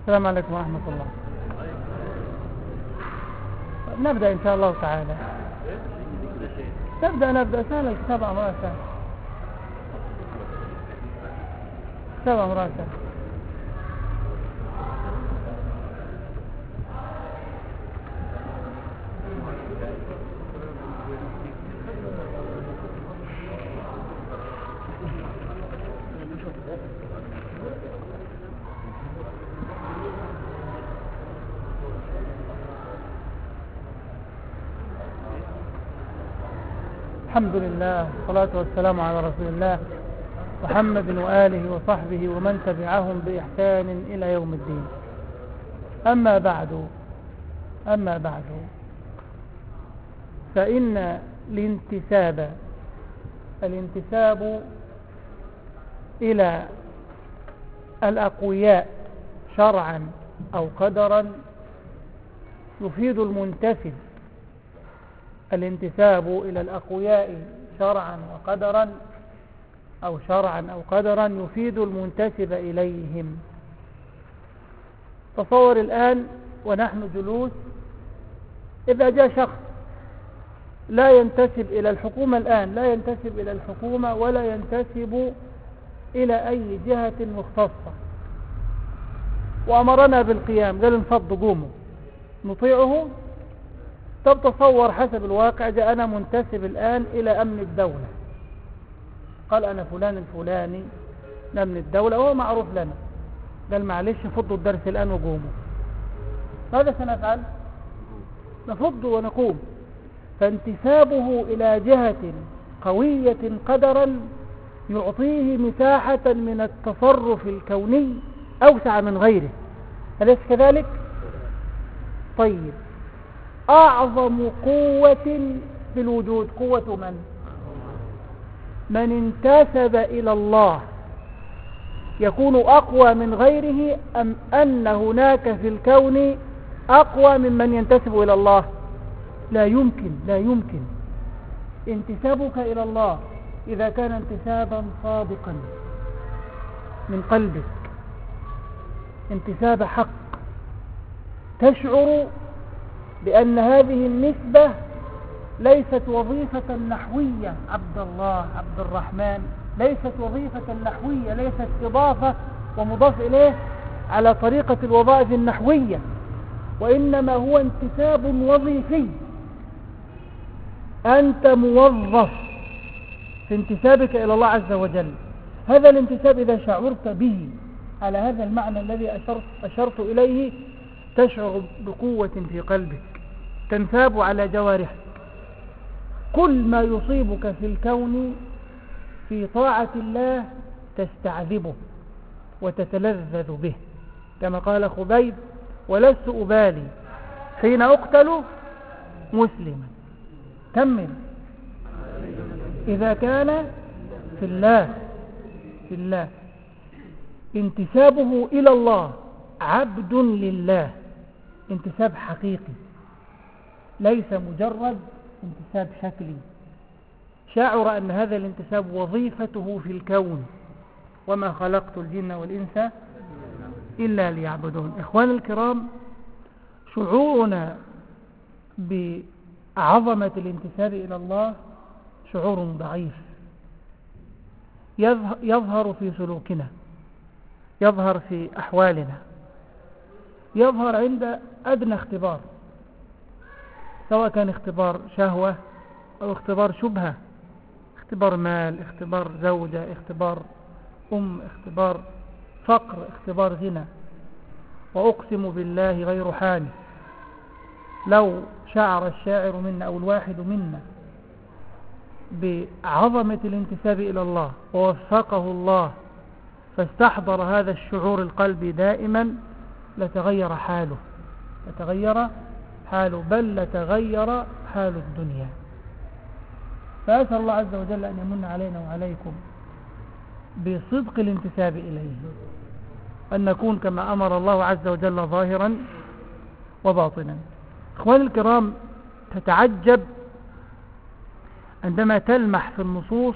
السلام عليكم ورحمة الله. نبدأ إن شاء الله تعالى. نبدأ سهل. الكتاب أمرها سهل. الكتاب أمرها سهل. الحمد لله والصلاة والسلام على رسول الله محمد وآله وصحبه ومن تبعهم بإحسان إلى يوم الدين. أما بعد فإن الانتساب إلى الأقوياء شرعا أو قدرا يفيد المنتسب. الانتساب إلى الأقوياء شرعا أو قدرا يفيد المنتسب إليهم. تصور الآن ونحن جلوس، إذا جاء شخص لا ينتسب إلى الحكومة الآن، لا ينتسب إلى الحكومة ولا ينتسب إلى أي جهة مختصة، وأمرنا بالقيام، قال انفضوا قوموا، نطيعه؟ طب تصور حسب الواقع، جاء أنا منتسب الآن إلى أمن الدولة، قال أنا فلان الفلاني أمن الدولة وهو معروف لنا، قال معلش فضوا الدرس الآن وقوموا، ماذا سنفعل؟ نفض ونقوم. فانتسابه إلى جهة قوية قدرا يعطيه مساحة من التصرف الكوني أوسع من غيره، أليس كذلك؟ طيب، أعظم قوة في الوجود قوة من انتسب إلى الله يكون أقوى من غيره، أم أن هناك في الكون أقوى ممن ينتسب إلى الله؟ لا يمكن. انتسابك إلى الله إذا كان انتسابا صادقا من قلبك، انتساب حق، تشعر بأن هذه النسبة ليست وظيفة نحوية، عبد الله عبد الرحمن، ليست وظيفة نحوية، ليست إضافة ومضاف إليه على طريقة الوظائف النحوية، وإنما هو انتساب وظيفي. أنت موظف في انتسابك إلى الله عز وجل. هذا الانتساب إذا شعرت به على هذا المعنى الذي أشرت إليه تشعر بقوة في قلبك، تنساب على جوارحك. كل ما يصيبك في الكون في طاعة الله تستعذبه وتتلذذ به، كما قال خبيب: ولست أبالي حين أقتل مسلما. كمل: إذا كان في الله. انتسابه إلى الله عبد لله، انتساب حقيقي، ليس مجرد انتساب شكلي. شعر أن هذا الانتساب وظيفته في الكون: وما خلقت الجن والإنس إلا ليعبدون. إخوان الكرام، شعورنا بعظمة الانتساب إلى الله شعور ضعيف، يظهر في سلوكنا، يظهر في أحوالنا، يظهر عند أدنى اختبار، سواء كان اختبار شهوة أو اختبار شبهة، اختبار مال، اختبار زوجة، اختبار اختبار فقر، اختبار غنى. وأقسم بالله غير حال، لو شعر الشاعر منا أو الواحد منا بعظمة الانتساب إلى الله ووفقه الله فاستحضر هذا الشعور القلبي دائما لتغير حاله، بل لتغير حال الدنيا. فأسأل الله عز وجل أن يمن علينا وعليكم بصدق الانتساب إليه، أن نكون كما أمر الله عز وجل ظاهرا وباطنا. إخواني الكرام، تتعجب عندما تلمح في النصوص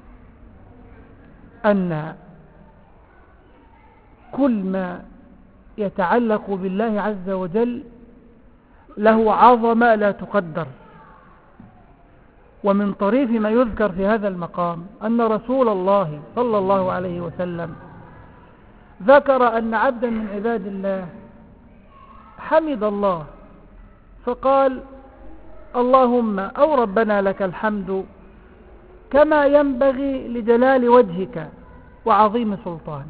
أن كل ما يتعلق بالله عز وجل له عظمة لا تقدر. ومن طريف ما يذكر في هذا المقام أن رسول الله صلى الله عليه وسلم ذكر أن عبدا من عباد الله حمد الله فقال: اللهم أو ربنا لك الحمد كما ينبغي لجلال وجهك وعظيم سلطانك.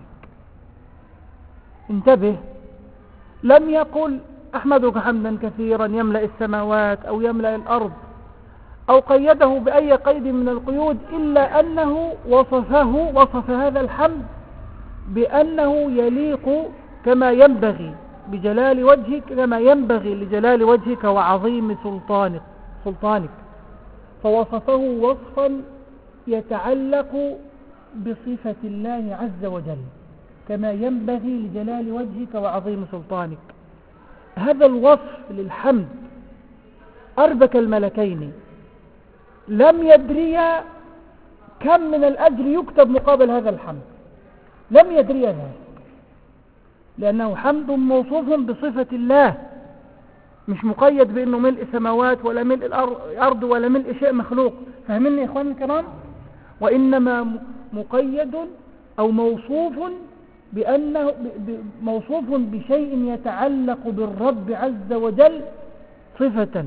انتبه، لم يقل أحمدك حمدا كثيرا يملأ السماوات أو يملأ الأرض أو قيده بأي قيد من القيود، إلا أنه وصف هذا الحمد بأنه يليق كما ينبغي بجلال وجهك، كما ينبغي لجلال وجهك وعظيم سلطانك، فوصفه وصفا يتعلق بصفة الله عز وجل كما ينبغي لجلال وجهك وعظيم سلطانك. هذا الوصف للحمد أربك الملكين، لم يدري كم من الأجر يكتب مقابل هذا الحمد، لم يدري ذلك، لأنه حمد موصوف بصفة الله، مش مقيد بأنه ملء سماوات ولا ملء الأرض ولا ملء شيء مخلوق. فاهميني يا إخواني الكرام؟ وإنما مقيد أو موصوف بأنه موصوف بشيء يتعلق بالرب عز وجل صفة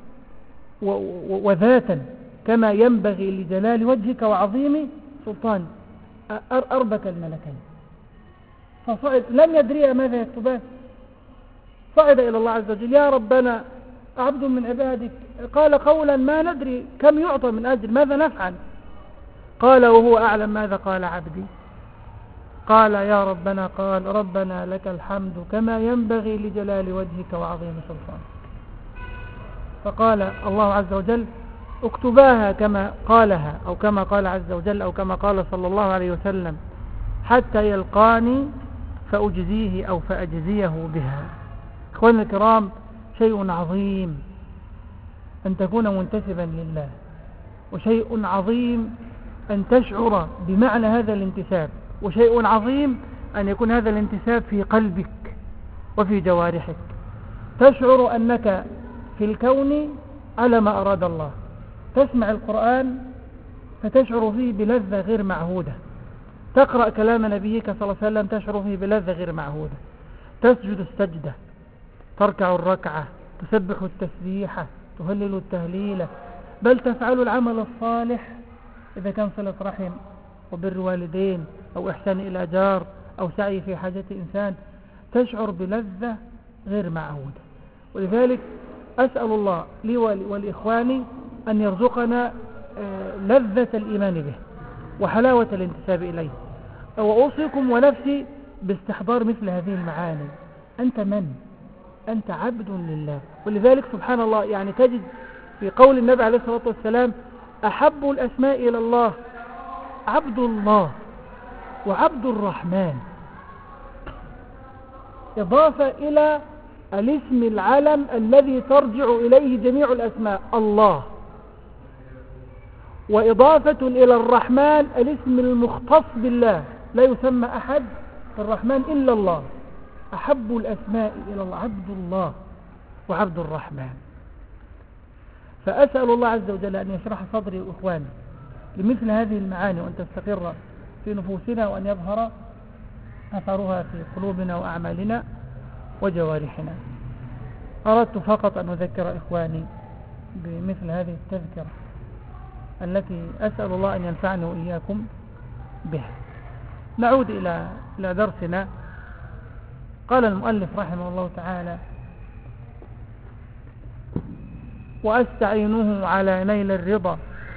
وذاتا كما ينبغي لجلال وجهك وعظيم سلطانك. أربك الملكين، فصعد لم يدري ماذا يكتبان، صعد إلى الله عز وجل: يا ربنا عبد من عبادك قال قولا ما ندري كم يعطى من أجل، ماذا نفعل؟ قال وهو أعلم ماذا قال عبدي. قال يا ربنا قال ربنا لك الحمد كما ينبغي لجلال وجهك وعظيم سلطانك. فقال الله عز وجل: اكتباها كما قالها أو كما قال عز وجل أو كما قال صلى الله عليه وسلم حتى يلقاني فأجزيه أو فأجزيه بها. إخواننا الكرام، شيء عظيم أن تكون منتسبا لله، وشيء عظيم أن تشعر بمعنى هذا الانتساب، وشيء عظيم أن يكون هذا الانتساب في قلبك وفي جوارحك، تشعر أنك في الكون على ما أراد الله، تسمع القرآن فتشعر فيه بلذة غير معهودة، تقرأ كلام نبيك صلى الله عليه وسلم تشعر فيه بلذة غير معهودة، تسجد السجدة، تركع الركعة، تسبح التسبيحة، تهلل التهليلة، بل تفعل العمل الصالح إذا كان صلة رحم وبر والدين أو إحسان إلى جار أو سعي في حاجة إنسان، تشعر بلذة غير معهودة. ولذلك أسأل الله لي ولإخواني أن يرزقنا لذة الإيمان به وحلاوة الانتساب إليه، وأوصيكم ونفسي باستحضار مثل هذه المعاني. أنت من؟ أنت عبد لله. ولذلك سبحان الله، يعني تجد في قول النبي عليه الصلاة والسلام: أحب الأسماء إلى الله عبد الله وعبد الرحمن، إضافة إلى الاسم العلم الذي ترجع إليه جميع الأسماء الله، وإضافة إلى الرحمن الاسم المختص بالله، لا يسمى أحد في الرحمن إلا الله. أحب الأسماء إلى الله عبد الله وعبد الرحمن. فأسأل الله عز وجل أن يشرح صدري وإخواني لمثل هذه المعاني، وأن تستقر في نفوسنا، وأن يظهر أثرها في قلوبنا وأعمالنا وجوارحنا. أردت فقط أن أذكر إخواني بمثل هذه التذكرة التي أسأل الله أن ينفعني وإياكم بها. نعود إلى درسنا. قال المؤلف رحمه الله تعالى: وأستعينه على نيل الرضا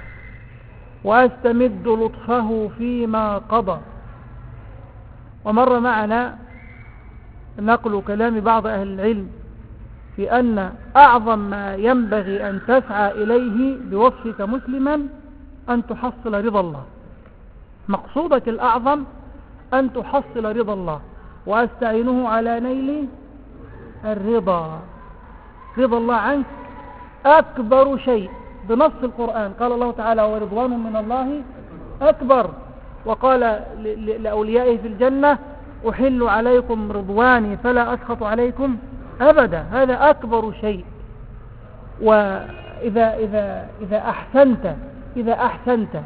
وأستمد لطفه فيما قضى. ومر معنا نقل كلام بعض أهل العلم في أن أعظم ما ينبغي أن تسعى إليه بوصفك مسلما أن تحصل رضا الله. مقصودك الأعظم أن تحصل رضا الله. وأستعينه على نيل الرضا، رضا الله عنك أكبر شيء بنص القرآن. قال الله تعالى: ورضوان من الله أكبر. وقال لأوليائه في الجنة: أحل عليكم رضواني فلا أسخط عليكم أبدا. هذا أكبر شيء. وإذا أحسنت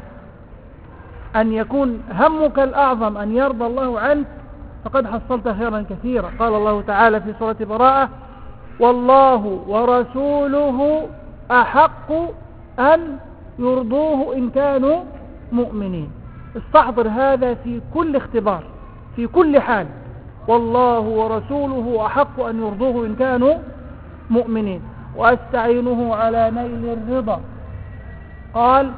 أن يكون همك الأعظم أن يرضى الله عنك فقد حصلت خيرا كثيرا. قال الله تعالى في سورة براءة: والله ورسوله أحق أن يرضوه إن كانوا مؤمنين. استحضر هذا في كل اختبار، في كل حال. والله ورسوله أحق أن يرضوه إن كانوا مؤمنين. وأستعينه على نيل الرضا. قال: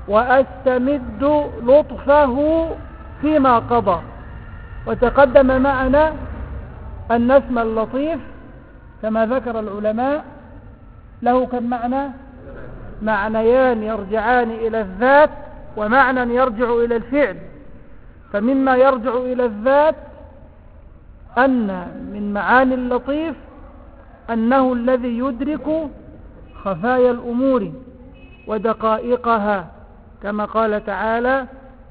وأستمد لطفه فيما قضى. وتقدم معنا أن اسم اللطيف كما ذكر العلماء له كم معنى؟ معنيان يرجعان إلى الذات ومعنى يرجع إلى الفعل. فمما يرجع إلى الذات أن من معاني اللطيف أنه الذي يدرك خفايا الأمور ودقائقها، كما قال تعالى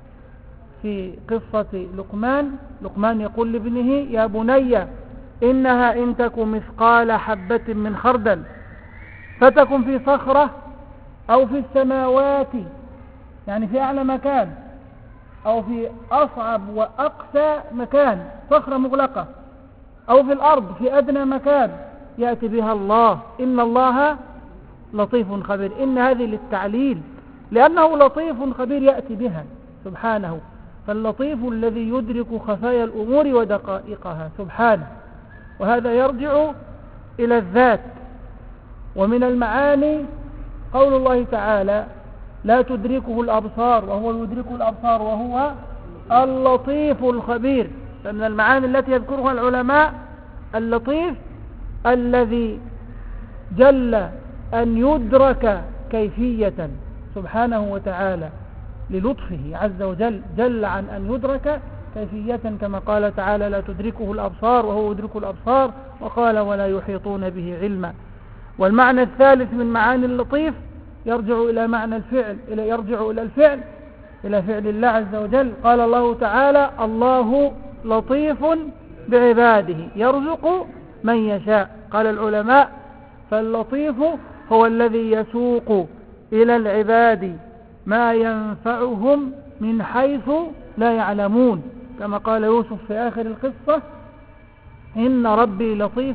في قصة لقمان يقول لابنه: يا بني إنها إن تك مثقال حبة من خردل فتكن في صخرة أو في السماوات، يعني في أعلى مكان، أو في أصعب وأقسى مكان، صخرة مغلقة، أو في الأرض في أدنى مكان، يأتي بها الله. إن الله لطيف خبير. إن هذه للتعليل، لأنه لطيف خبير يأتي بها سبحانه. فاللطيف الذي يدرك خفايا الأمور ودقائقها سبحانه، وهذا يرجع إلى الذات. ومن المعاني قول الله تعالى: لا تدركه الأبصار وهو يدرك الأبصار وهو اللطيف الخبير. فمن المعاني التي يذكرها العلماء اللطيف الذي جل أن يدرك كيفية سبحانه وتعالى للطفه عز وجل، جل عن أن يدرك كيفية، كما قال تعالى: لا تدركه الأبصار وهو يدرك الأبصار، وقال: ولا يحيطون به علما. والمعنى الثالث من معاني اللطيف يرجع إلى معنى الفعل، يرجع إلى الفعل، إلى فعل الله عز وجل. قال الله تعالى: الله لطيف بعباده يرزق من يشاء. قال العلماء: فاللطيف هو الذي يسوق إلى العباد ما ينفعهم من حيث لا يعلمون، كما قال يوسف في آخر القصة: إن ربي لطيف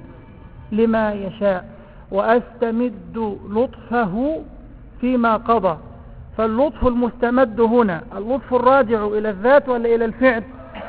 لما يشاء وأستمد لطفه فيما قضى. فاللطف المستمد هنا اللطف الراجع إلى الذات ولا إلى الفعل؟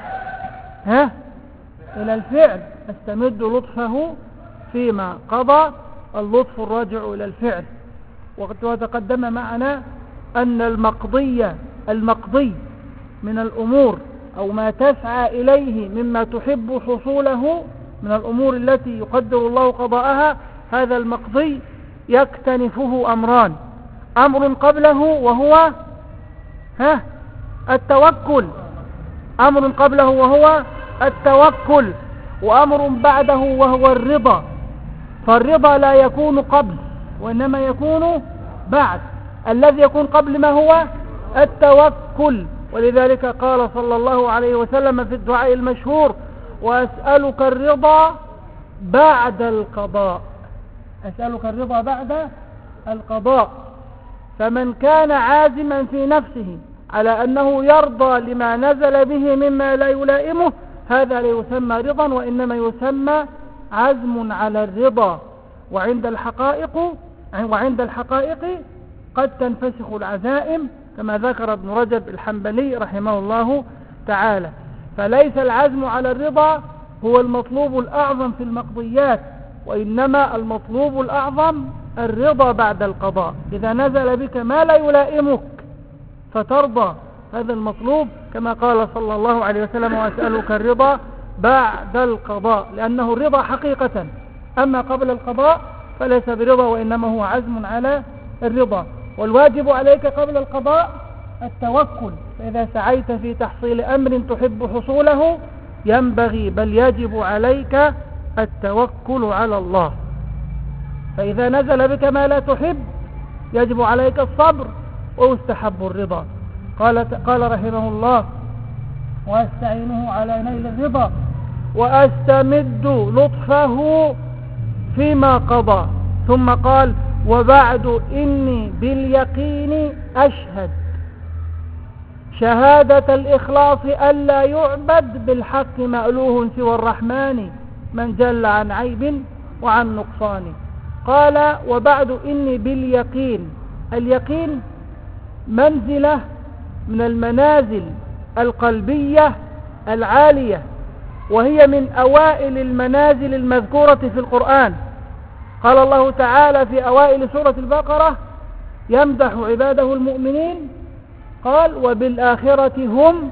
إلى الفعل. أستمد لطفه فيما قضى، اللطف الراجع إلى الفعل. وتقدم معنا أن المقضي من الأمور أو ما تسعى إليه مما تحب حصوله من الأمور التي يقدر الله قضاءها، هذا المقضي يكتنفه أمران: أمر قبله وهو التوكل، أمر قبله وهو التوكل، وأمر بعده وهو الرضا. فالرضا لا يكون قبل وإنما يكون بعد. الذي يكون قبل ما هو التوكل. ولذلك قال صلى الله عليه وسلم في الدعاء المشهور: وأسألك الرضا بعد القضاء. أسألك الرضا بعد القضاء. فمن كان عازما في نفسه على أنه يرضى لما نزل به مما لا يلائمه، هذا لا يسمى رضا وإنما يسمى عزم على الرضا. وعند الحقائق قد تنفسخ العزائم، كما ذكر ابن رجب الحنبلي رحمه الله تعالى. فليس العزم على الرضا هو المطلوب الأعظم في المقضيات، وإنما المطلوب الأعظم الرضا بعد القضاء. إذا نزل بك ما لا يلائمك فترضى، هذا المطلوب، كما قال صلى الله عليه وسلم: وأسألك الرضا بعد القضاء، لأنه الرضا حقيقة. أما قبل القضاء فليس برضا وإنما هو عزم على الرضا. والواجب عليك قبل القضاء التوكل. فإذا سعيت في تحصيل أمر تحب حصوله ينبغي بل يجب عليك التوكل على الله. فإذا نزل بك ما لا تحب يجب عليك الصبر ويستحب الرضا. قال رحمه الله: وأستعينه على نيل الرضا وأستمد لطفه فيما قضى. ثم قال وبعد إني باليقين أشهد شهادة الإخلاص ألا يعبد بالحق مألوه سوى الرحمن من جل عن عيب وعن نقصان. قال وبعد إني باليقين. اليقين منزلة من المنازل القلبية العالية، وهي من أوائل المنازل المذكورة في القرآن. قال الله تعالى في أوائل سورة البقرة يمدح عباده المؤمنين، قال وبالآخرة هم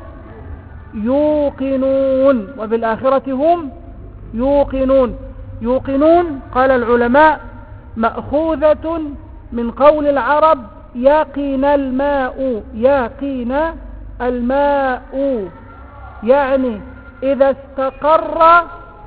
يوقنون. وبالآخرة هم يوقنون. يوقنون قال العلماء مأخوذة من قول العرب يقين الماء. يقين الماء يعني إذا استقر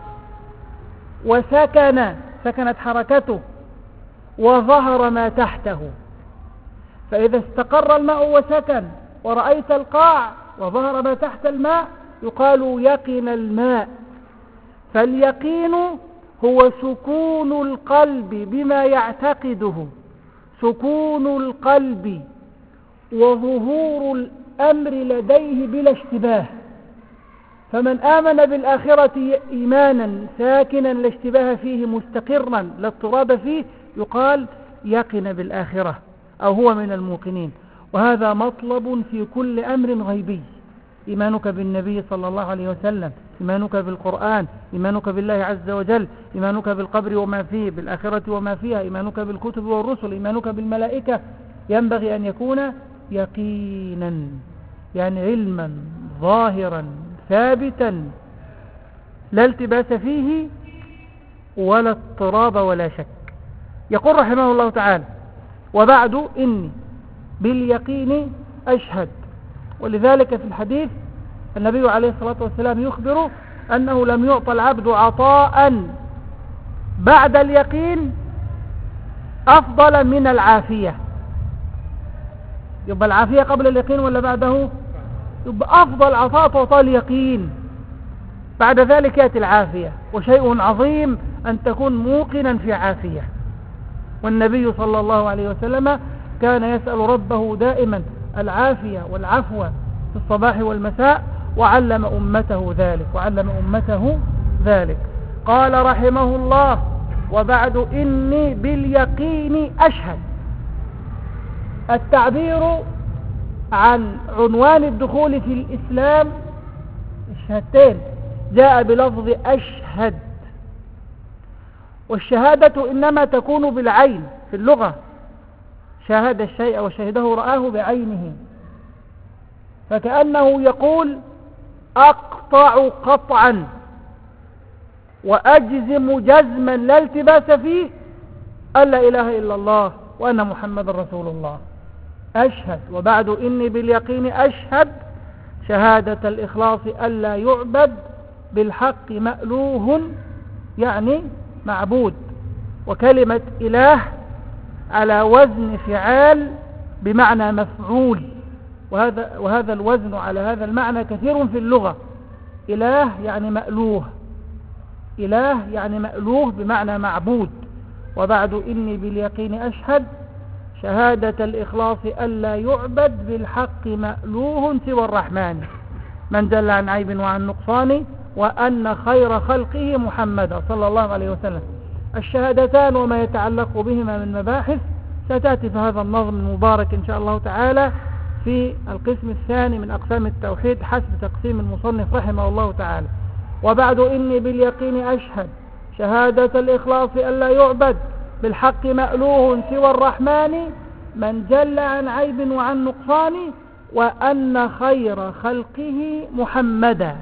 وسكن، سكنت حركته وظهر ما تحته. فإذا استقر الماء وسكن ورأيت القاع وظهر ما تحت الماء يقال يقين الماء. فاليقين هو سكون القلب بما يعتقده، سكون القلب وظهور الأمر لديه بلا اشتباه. فمن آمن بالآخرة إيمانا ساكنا لا اشتباه فيه مستقرا لا اضطراب فيه يقال يقن بالآخرة أو هو من الموقنين. وهذا مطلب في كل أمر غيبي: إيمانك بالنبي صلى الله عليه وسلم، إيمانك بالقرآن، إيمانك بالله عز وجل، إيمانك بالقبر وما فيه، بالآخرة وما فيها، إيمانك بالكتب والرسل، إيمانك بالملائكة. ينبغي أن يكون يقينا، يعني علما ظاهرا ثابتا لا التباس فيه ولا اضطراب ولا شك. يقول رحمه الله تعالى وبعد إني باليقين أشهد. ولذلك في الحديث النبي عليه الصلاة والسلام يخبر أنه لم يعطى العبد عطاء بعد اليقين أفضل من العافية. يبقى العافية قبل اليقين ولا بعده؟ يبقى أفضل عطاء تعطى اليقين، بعد ذلك يأتي العافية. وشيء عظيم أن تكون موقنا في عافية. والنبي صلى الله عليه وسلم كان يسأل ربه دائما العافية والعفو في الصباح والمساء، وعلم أمته ذلك. قال رحمه الله وبعد إني باليقين أشهد. التعبير عن عنوان الدخول في الإسلام الشهادتين جاء بلفظ أشهد. والشهادة إنما تكون بالعين في اللغة، شاهد الشيء وشهده رآه بعينه، فكأنه يقول أقطع قطعا وأجزم جزما لا التباس فيه أن لا إله إلا الله وأن محمد رسول الله. أشهد وبعد إني باليقين أشهد شهادة الإخلاص ألا يعبد بالحق مألوه يعني معبود. وكلمة إله على وزن فعال بمعنى مفعول، وهذا الوزن على هذا المعنى كثير في اللغة. إله يعني مألوه، إله يعني مألوه بمعنى معبود. وبعد إني باليقين أشهد شهادة الإخلاص ألا يعبد بالحق مألوه سوى الرحمن من جل عن عيب وعن نقصان وأن خير خلقه محمد صلى الله عليه وسلم. الشهادتان وما يتعلق بهما من مباحث ستأتي في هذا النظم المبارك إن شاء الله تعالى في القسم الثاني من أقسام التوحيد حسب تقسيم المصنف رحمه الله تعالى. وبعد إني باليقين أشهد شهادة الإخلاص ألا يعبد بالحق مألوه سوى الرحمن من جل عن عيب وعن نقصان وأن خير خلقه محمدا.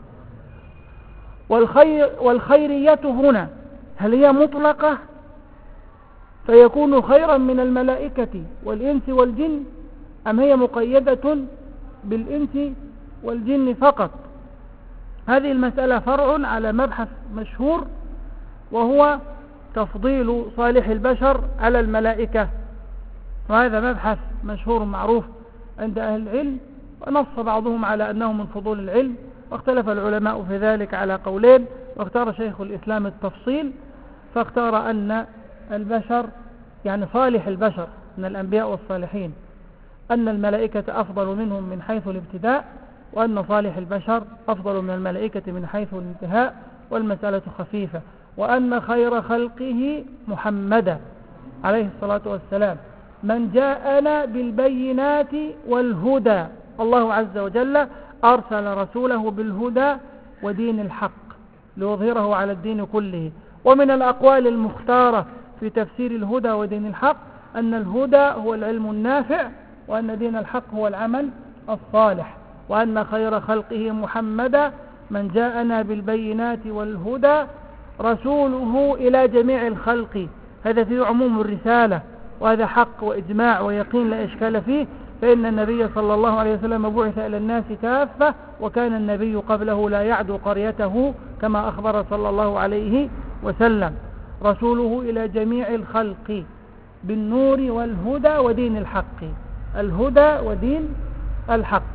والخيرية هنا هل هي مطلقة فيكون خيرا من الملائكة والإنس والجن، أم هي مقيدة بالإنس والجن فقط؟ هذه المسألة فرع على مبحث مشهور، وهو تفضيل صالح البشر على الملائكة. وهذا مبحث مشهور معروف عند أهل العلم، ونص بعضهم على أنه من فضول العلم، واختلف العلماء في ذلك على قولين، واختار شيخ الإسلام التفصيل، فاختار أن البشر يعني صالح البشر من الأنبياء والصالحين أن الملائكة أفضل منهم من حيث الابتداء، وأن صالح البشر أفضل من الملائكة من حيث الانتهاء، والمسألة خفيفة، وأن خير خلقه محمدا عليه الصلاة والسلام من جاءنا بالبينات والهدى. الله عز وجل أرسل رسوله بالهدى ودين الحق ليظهره على الدين كله. ومن الأقوال المختارة في تفسير الهدى ودين الحق أن الهدى هو العلم النافع، وأن دين الحق هو العمل الصالح، وأن خير خلقه محمدا من جاءنا بالبينات والهدى رسوله إلى جميع الخلق. هذا في عموم الرسالة، وهذا حق وإجماع ويقين لا إشكال فيه، فإن النبي صلى الله عليه وسلم بعث إلى الناس كافة، وكان النبي قبله لا يعدو قريته كما أخبر صلى الله عليه وسلم. رسوله إلى جميع الخلق بالنور والهدى ودين الحق. الهدى ودين الحق،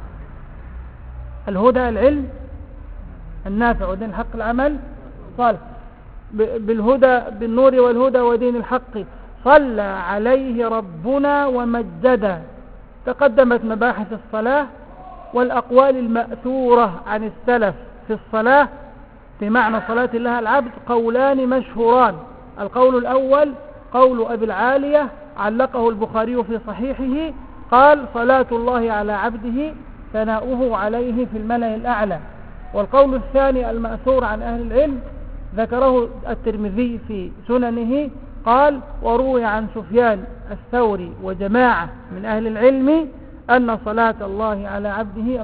الهدى العلم النافع، ودين الحق العمل صالح. بالهدى بالنور والهدى ودين الحق صلى عليه ربنا ومجدا. تقدمت مباحث الصلاة والأقوال المأثورة عن السلف في الصلاة بمعنى صلاة الله العبد قولان مشهوران. القول الأول قول أبي العالية علقه البخاري في صحيحه، قال صلاة الله على عبده ثناؤه عليه في الملأ الأعلى. والقول الثاني المأثور عن أهل العلم ذكره الترمذي في سننه، قال وروي عن سفيان الثوري وجماعة من أهل العلم أن صلاة الله على عبده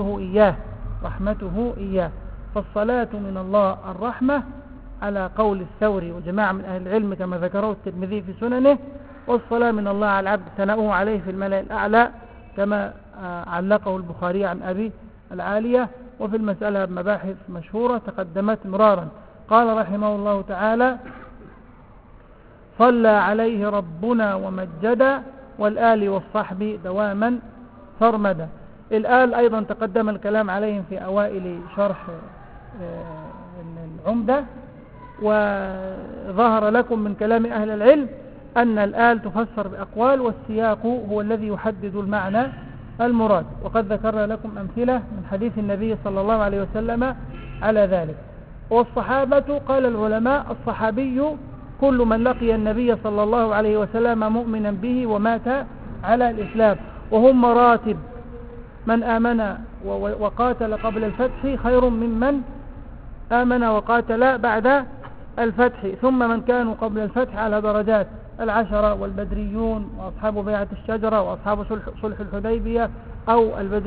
رحمته إياه. فالصلاة من الله الرحمة على قول الثوري وجماعة من أهل العلم كما ذكره الترمذي في سننه، والصلاة من الله على العبد ثناؤه عليه في الملأ الأعلى كما علقه البخاري عن أبي العالية. وفي المسألة مباحث مشهورة تقدمت مرارا. قال رحمه الله تعالى صلى عليه ربنا ومجدا والآل والصحب دواما فرمدا. الآل أيضا تقدم الكلام عليهم في أوائل شرح العمدة، وظهر لكم من كلام أهل العلم أن الآل تفسر بأقوال، والسياق هو الذي يحدد المعنى المراد، وقد ذكرنا لكم أمثلة من حديث النبي صلى الله عليه وسلم على ذلك. والصحابة قال العلماء الصحابي كل من لقي النبي صلى الله عليه وسلم مؤمنا به ومات على الإسلام، وهم مراتب. من آمن وقاتل قبل الفتح خير ممن آمن وقاتل بعد الفتح. ثم من كانوا قبل الفتح على درجات: العشرة والبدريون وأصحاب بيعة الشجرة وأصحاب صلح الحديبية، أو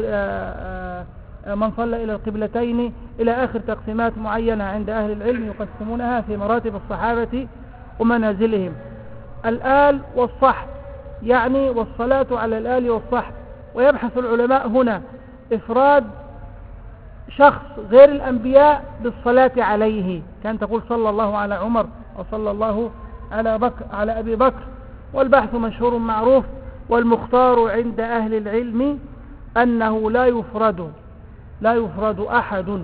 من صلى إلى القبلتين، إلى آخر تقسيمات معينة عند أهل العلم يقسمونها في مراتب الصحابة ومنازلهم. الآل والصحب يعني والصلاة على الآل والصحب. ويبحث العلماء هنا إفراد شخص غير الأنبياء بالصلاة عليه، كان تقول صلى الله على عمر أو صلى الله على أبي بكر، والبحث مشهور معروف. والمختار عند أهل العلم أنه لا يفرد أحد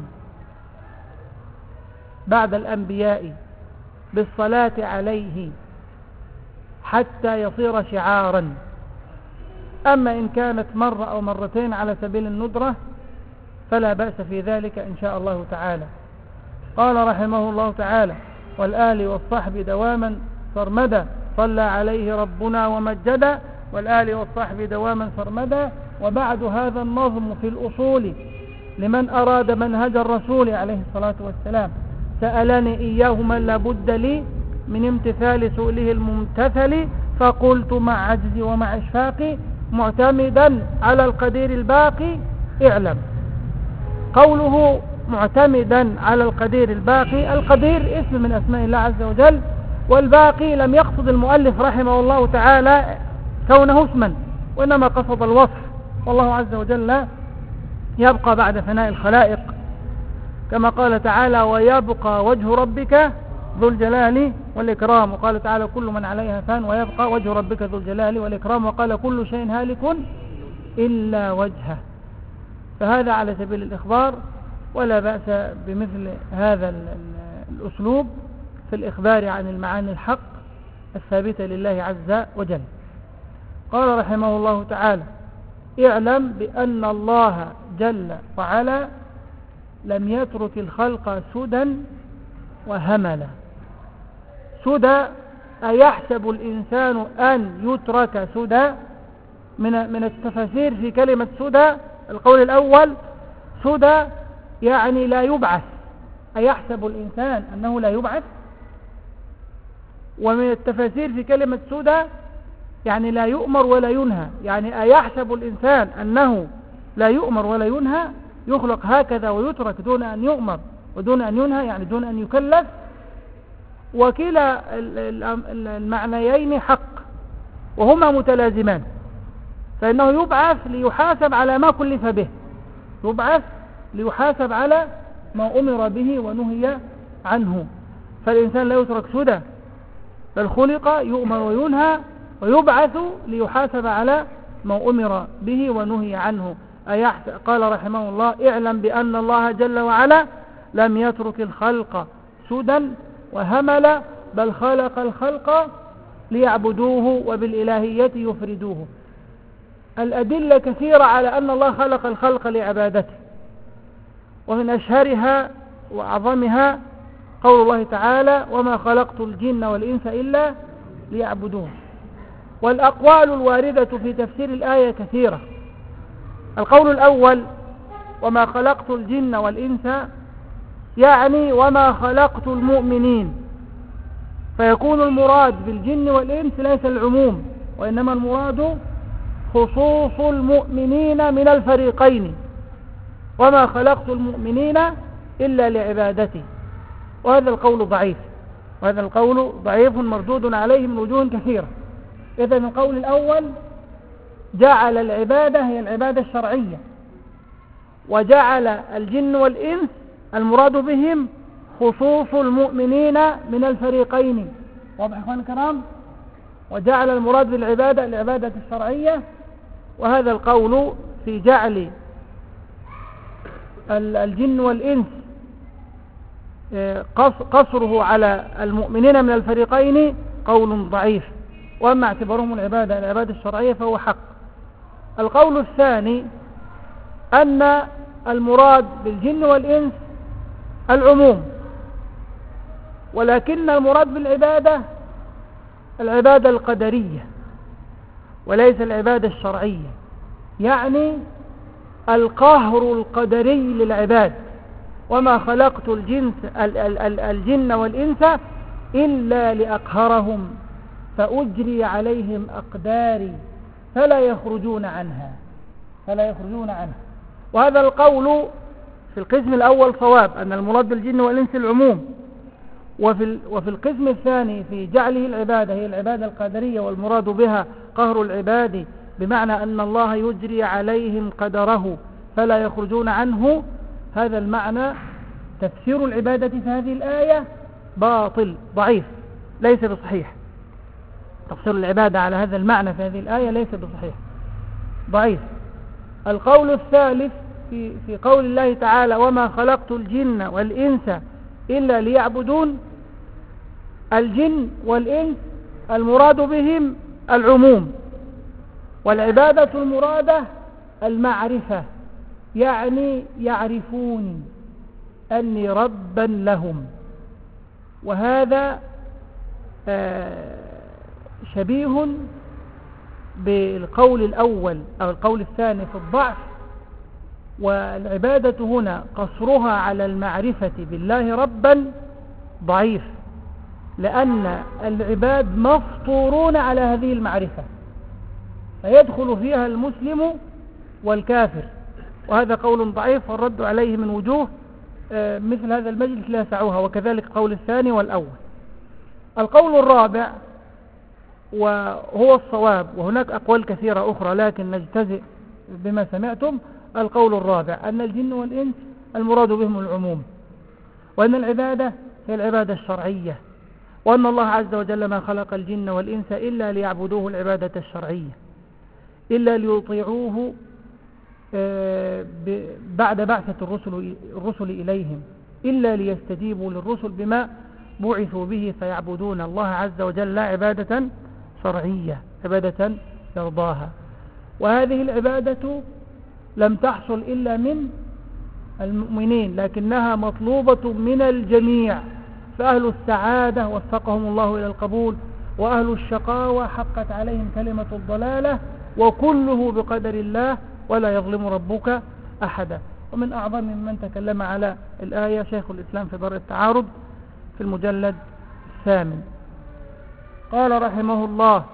بعد الأنبياء بالصلاة عليه حتى يصير شعارا. أما إن كانت مرة أو مرتين على سبيل الندرة فلا بأس في ذلك إن شاء الله تعالى. قال رحمه الله تعالى والآل والصحب دواما سرمدا، صلى عليه ربنا ومجدا والآل والصحب دواما سرمدا. وبعد هذا النظم في الأصول لمن أراد منهج الرسول عليه الصلاة والسلام سألني إياه من لابد لي من امتثال سؤله الممتثل، فقلت مع عجزي ومع إشفاقي معتمدا على القدير الباقي اعلم. قوله معتمدا على القدير الباقي، القدير اسم من أسماء الله عز وجل، والباقي لم يقصد المؤلف رحمه الله تعالى كونه اسما، وإنما قصد الوصف. والله عز وجل يبقى بعد فناء الخلائق كما قال تعالى ويبقى وجه ربك ذو الجلال والإكرام. وقال تعالى كل من عليها فان ويبقى وجه ربك ذو الجلال والإكرام. وقال كل شيء هالك إلا وجهه. فهذا على سبيل الإخبار، ولا بأس بمثل هذا الأسلوب في الإخبار عن المعاني الحق الثابتة لله عز وجل. قال رحمه الله تعالى: اعلم بأن الله جل وعلا لم يترك الخلق سدى وهملا. سدى أيحسب الإنسان أن يترك سدى؟ من التفاسير في كلمة سدى القول الأول سدى يعني لا يبعث، أيحسب الإنسان أنه لا يبعث. ومن التفاسير في كلمة سدى يعني لا يؤمر ولا ينهى، يعني أيحسب الإنسان أنه لا يؤمر ولا ينهى، يخلق هكذا ويترك دون أن يؤمر ودون أن ينهى، يعني دون أن يكلف. وكلا المعنيين حق وهما متلازمان، فإنه يبعث ليحاسب على ما كلف به، يبعث ليحاسب على ما أمر به ونهي عنه. فالإنسان لا يترك سدى، بل خلق يؤمر وينهى ويبعث ليحاسب على ما أمر به ونهي عنه. قال رحمه الله: اعلم بأن الله جل وعلا لم يترك الخلق سدى وهملا، بل خلق الخلق ليعبدوه وبالإلهية يفردوه. الأدلة كثيرة على أن الله خلق الخلق لعبادته، ومن أشهرها وأعظمها قول الله تعالى: وما خلقت الجن والإنس إلا ليعبدون. والأقوال الواردة في تفسير الآية كثيرة. القول الأول: وما خلقت الجن والإنس، يعني وما خلقت المؤمنين، فيكون المراد بالجن والإنس ليس العموم، وإنما المراد خصوص المؤمنين من الفريقين. وما خلقت المؤمنين إلا لعبادتي. وهذا القول ضعيف، وهذا القول ضعيف مردود عليه من وجوه كثيرة. إذن القول الأول جعل العبادة هي العبادة الشرعية، وجعل الجن والإنس المراد بهم خصوص المؤمنين من الفريقين. واضح أخواني الكرام؟ وجعل المراد بالعبادة العبادة الشرعية. وهذا القول في جعل الجن والإنس قصره على المؤمنين من الفريقين قول ضعيف، وأما اعتبارهم العبادة الشرعية فهو حق. القول الثاني أن المراد بالجن والإنس العموم، ولكن المراد بالعبادة العبادة القدرية وليس العبادة الشرعية، يعني القهر القدري للعباد. وما خلقت الجن والإنس إلا لأقهرهم فأجري عليهم أقداري فلا يخرجون عنها. وهذا القول في القسم الأول صواب، أن المراد بالجن والإنس العموم. وفي القسم الثاني في جعله العبادة هي العبادة القدرية، والمراد بها قهر العباد، بمعنى أن الله يجري عليهم قدره فلا يخرجون عنه. هذا المعنى تفسير العبادة في هذه الآية باطل ضعيف ليس بصحيح. تفسير العبادة على هذا المعنى في هذه الآية ليس بصحيح، ضعيف. القول الثالث في قول الله تعالى: وما خلقت الجن والإنس إلا ليعبدون. الجن والإنس المراد بهم العموم، والعبادة المرادة المعرفة، يعني يعرفوني أني ربا لهم. وهذا شبيه بالقول الأول أو القول الثاني في الضعف. والعبادة هنا قصرها على المعرفة بالله ربا ضعيف، لأن العباد مفطورون على هذه المعرفة، فيدخل فيها المسلم والكافر. وهذا قول ضعيف، والرد عليه من وجوه مثل هذا المجلس لا يسعوها، وكذلك قول الثاني والأول. القول الرابع وهو الصواب، وهناك أقوال كثيرة أخرى لكن نجتزئ بما سمعتم. القول الرابع أن الجن والإنس المراد بهم العموم، وأن العبادة هي العبادة الشرعية، وأن الله عز وجل ما خلق الجن والإنس إلا ليعبدوه العبادة الشرعية، إلا ليطيعوه بعد بعثة الرسل إليهم إلا ليستجيبوا للرسل بما بعثوا به فيعبدون الله عز وجل عبادة شرعية، عبادة يرضاها. وهذه العبادة لم تحصل إلا من المؤمنين، لكنها مطلوبة من الجميع، فأهل السعادة وفقهم الله إلى القبول، وأهل الشقاوة حقت عليهم كلمة الضلالة، وكله بقدر الله ولا يظلم ربك أحدا. ومن أعظم من تكلم على الآية شيخ الإسلام في درء التعارض في المجلد 8 قال رحمه الله: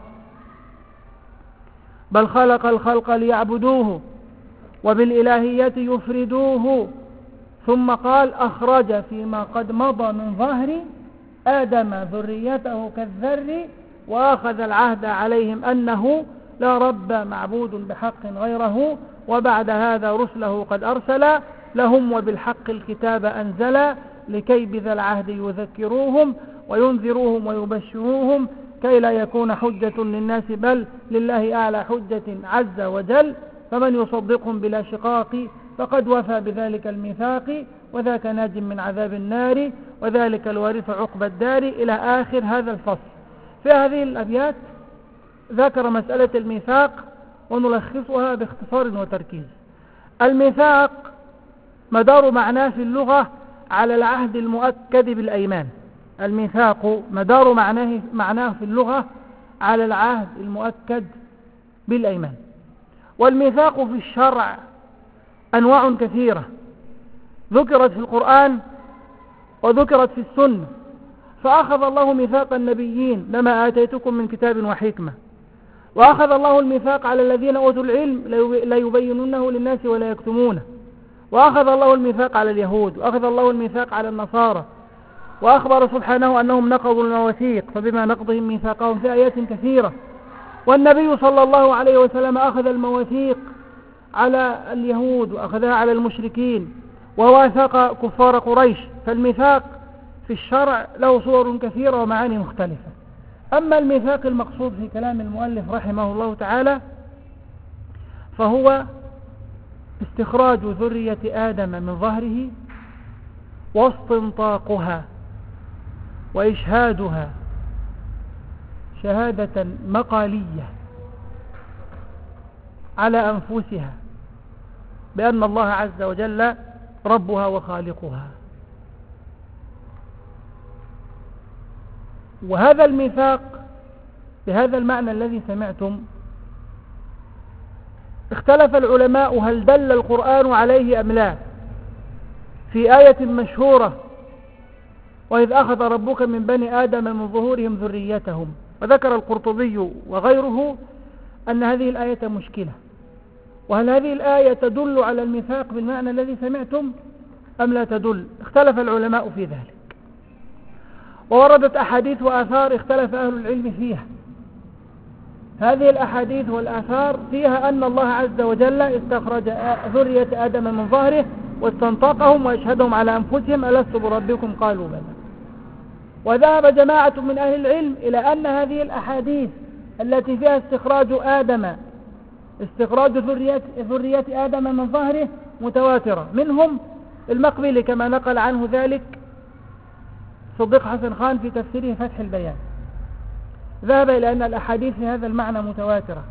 بل خلق الخلق ليعبدوه وبالإلهية يفردوه. ثم قال: أخرج فيما قد مضى من ظهر آدم ذريته كالذر، وأخذ العهد عليهم أنه لا رب معبود بحق غيره، وبعد هذا رسله قد أرسل لهم وبالحق الكتاب أنزل، لكي بذا العهد يذكروهم وينذروهم ويبشروهم، كي لا يكون حجة للناس بل لله أعلى حجة عز وجل، فمن يصدقهم بلا شقاق فقد وفى بذلك الميثاق، وذاك ناج من عذاب النار، وذلك الوارث عقبى الدار، إلى آخر هذا الفصل. في هذه الأبيات ذكر مسألة الميثاق ونلخصها باختصار وتركيز. الميثاق مدار معناه في اللغة على العهد المؤكد بالأيمان. الميثاق مدار معناه في اللغة على العهد المؤكد بالأيمان. والميثاق في الشرع أنواع كثيرة ذكرت في القرآن وذكرت في السنة. فأخذ الله ميثاق النبيين: لما آتيتكم من كتاب وحكمة. وأخذ الله الميثاق على الذين أوتوا العلم: لا يبينونه للناس ولا يكتمونه. وأخذ الله الميثاق على اليهود، وأخذ الله الميثاق على النصارى، وأخبر سبحانه أنهم نقضوا المواثيق فبما نقضهم ميثاقهم في آيات كثيرة. والنبي صلى الله عليه وسلم أخذ المواثيق على اليهود وأخذها على المشركين وواثق كفار قريش. فالميثاق في الشرع له صور كثيرة ومعاني مختلفة. أما الميثاق المقصود في كلام المؤلف رحمه الله تعالى فهو استخراج ذرية آدم من ظهره واستنطاقها وإشهادها شهادة مقالية على أنفسها بأن الله عز وجل ربها وخالقها. وهذا الميثاق بهذا المعنى الذي سمعتم اختلف العلماء هل دل القرآن عليه أم لا. في آية مشهورة: وإذ أخذ ربك من بني آدم من ظهورهم ذريتهم. وذكر القرطبي وغيره أن هذه الآية مشكلة، وهل هذه الآية تدل على الميثاق بالمعنى الذي سمعتم أم لا تدل؟ اختلف العلماء في ذلك. ووردت أحاديث وآثار اختلف أهل العلم فيها. هذه الأحاديث والآثار فيها أن الله عز وجل استخرج ذرية آدم من ظهره واستنطقهم ويشهدهم على أنفسهم: ألست بربكم؟ قالوا بلى. وذهب جماعة من أهل العلم إلى أن هذه الأحاديث التي فيها استخراج ذرية آدم من ظهره متواترة، منهم المقبلي كما نقل عنه ذلك صديق حسن خان في تفسيره فتح البيان، ذهب إلى أن الأحاديث في هذا المعنى متواترة.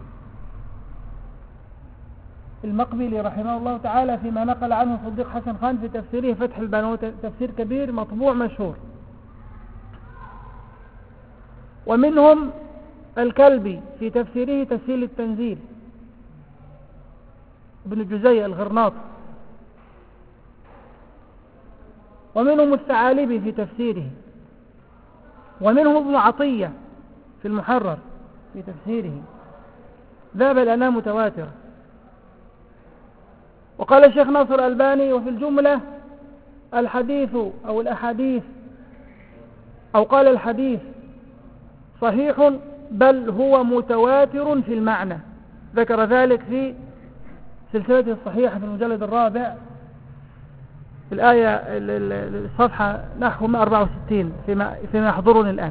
المقبلي رحمه الله تعالى فيما نقل عنه صديق حسن خان في تفسيره فتح البيان، تفسير كبير مطبوع مشهور. ومنهم الكلبي في تفسيره تسهيل التنزيل، ابن جزي الغرناطي. ومنهم الثعالبي في تفسيره. ومنهم ابن عطية في المحرر في تفسيره، ذهب لأنها متواترة. وقال الشيخ ناصر الألباني: وفي الجملة الحديث أو الأحاديث، أو قال الحديث صحيح بل هو متواتر في المعنى. ذكر ذلك في سلسلته الصحيحة في المجلد الرابع في الآية الصفحة نحو 164 فيما يحضرني الآن.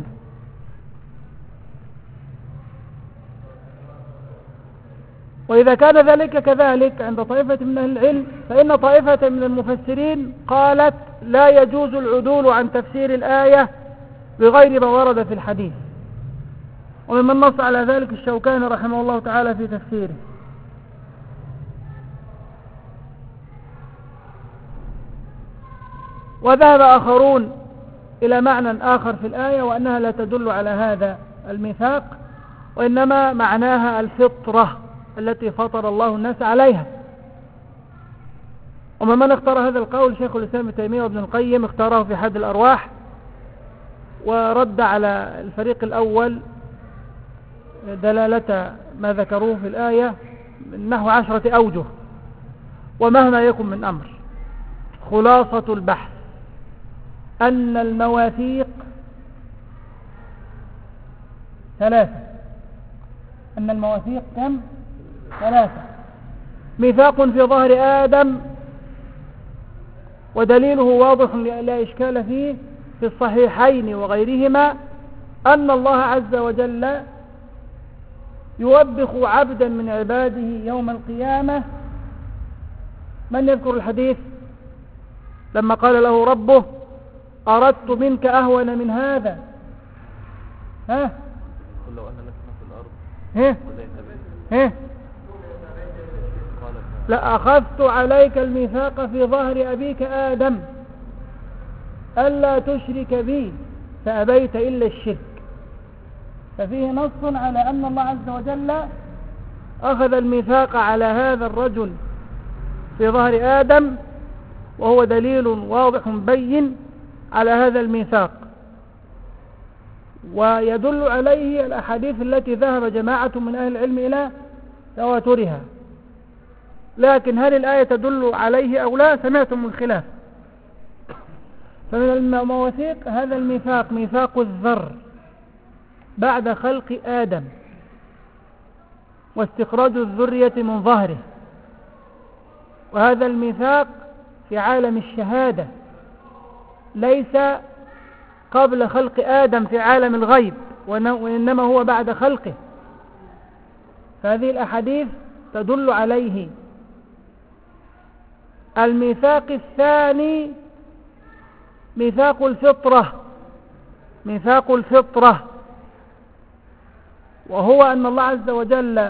وإذا كان ذلك كذلك عند طائفة من أهل العلم، فإن طائفة من المفسرين قالت لا يجوز العدول عن تفسير الآية بغير ما ورد في الحديث، وممن نص على ذلك الشوكاني رحمه الله تعالى في تفسيره. وذهب آخرون إلى معنى آخر في الآية، وأنها لا تدل على هذا الميثاق، وإنما معناها الفطرة التي فطر الله الناس عليها. ومن اختار هذا القول شيخ الإسلام ابن تيمية وابن القيم، اختاره في حد الأرواح، ورد على الفريق الأول دلالة ما ذكروه في الآية من نحو 10 أوجه. ومهما يكن من أمر، خلاصة البحث أن المواثيق 3. أن المواثيق كم؟ 3. ميثاق في ظهر آدم، ودليله واضح لا إشكال فيه في الصحيحين وغيرهما، أن الله عز وجل يوبخ عبدا من عباده يوم القيامة. من يذكر الحديث لما قال له ربه أردت منك أهون من هذا؟ ها؟ قل لو أن لسنا في الأرض ها؟ ها؟ لا أخذت عليك الميثاق في ظهر أبيك آدم ألا تشرك بي فأبيت إلا الشرك. ففيه نص على أن الله عز وجل أخذ الميثاق على هذا الرجل في ظهر آدم، وهو دليل واضح بين على هذا الميثاق. ويدل عليه الأحاديث التي ذهب جماعة من أهل العلم إلى تواترها. لكن هل الآية تدل عليه أو لا؟ سمعتم الخلاف. فمن المواثيق هذا الميثاق، ميثاق الذر بعد خلق آدم واستخراج الذرية من ظهره، وهذا الميثاق في عالم الشهادة ليس قبل خلق آدم في عالم الغيب، وإنما هو بعد خلقه. فهذه الأحاديث تدل عليه. الميثاق الثاني ميثاق الفطرة، ميثاق الفطرة، وهو أن الله عز وجل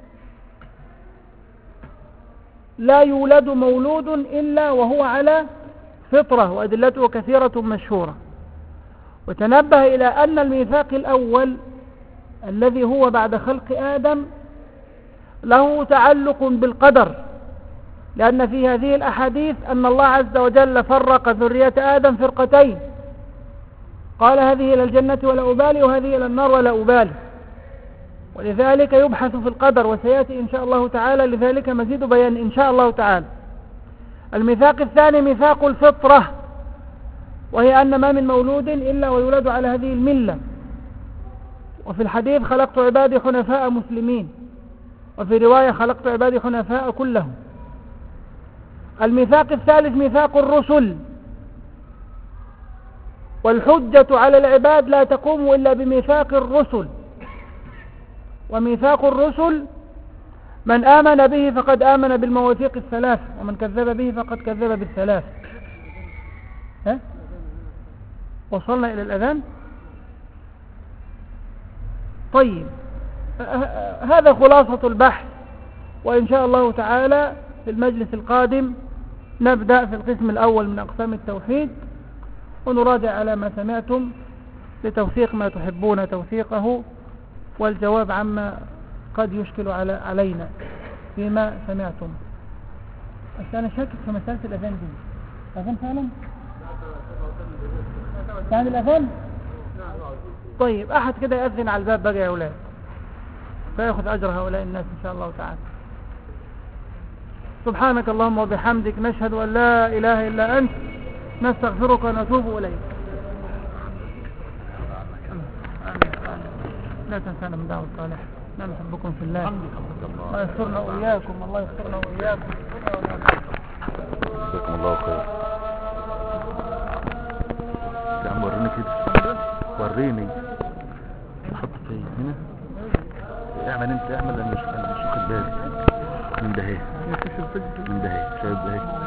لا يولد مولود إلا وهو على فطرة، وأدلته كثيرة مشهورة. وتنبه إلى أن الميثاق الأول الذي هو بعد خلق آدم له تعلق بالقدر، لأن في هذه الأحاديث أن الله عز وجل فرق ذرية آدم فرقتين، قال هذه إلى الجنة ولا أبالي، وهذه إلى النار ولا أبالي. ولذلك يبحث في القدر، وسيأتي إن شاء الله تعالى لذلك مزيد بيان إن شاء الله تعالى. الميثاق الثاني ميثاق الفطرة، وهي أن ما من مولود إلا ويولد على هذه الملة. وفي الحديث خلقت عبادي حنفاء مسلمين، وفي رواية خلقت عبادي حنفاء كلهم. الميثاق الثالث ميثاق الرسل، والحجة على العباد لا تقوم إلا بميثاق الرسل. وميثاق الرسل من آمن به فقد آمن بالمواثيق الثلاث، ومن كذب به فقد كذب بالثلاث. ها؟ وصلنا إلى الأذان. طيب، هذا خلاصة البحث، وإن شاء الله تعالى في المجلس القادم نبدأ في القسم الأول من أقسام التوحيد، ونراجع على ما سمعتم لتوثيق ما تحبون توثيقه، والجواب عما قد يشكل علينا فيما سمعتم. بس أنا شاكك في مسألة الأذان دي. أذان فعلا؟ يعني الأذان؟ طيب، أحد كده يأذن على الباب بقى يا أولاد، فيأخذ أجر هؤلاء الناس إن شاء الله تعالى. سبحانك اللهم وبحمدك، نشهد أن لا إله إلا أنت، نستغفرك ونتوب إليك. لا تنسانا من دعوة الصالح، لا نحبكم في الله، الله يسترنا وإياكم، الله يسترنا وإياكم. جزاكم الله خير. يا عم وريني كده، وريني حط فين هنا، اعمل انت، اعمل، انا مش واخد بالي. من ده اهي شايف ده اهي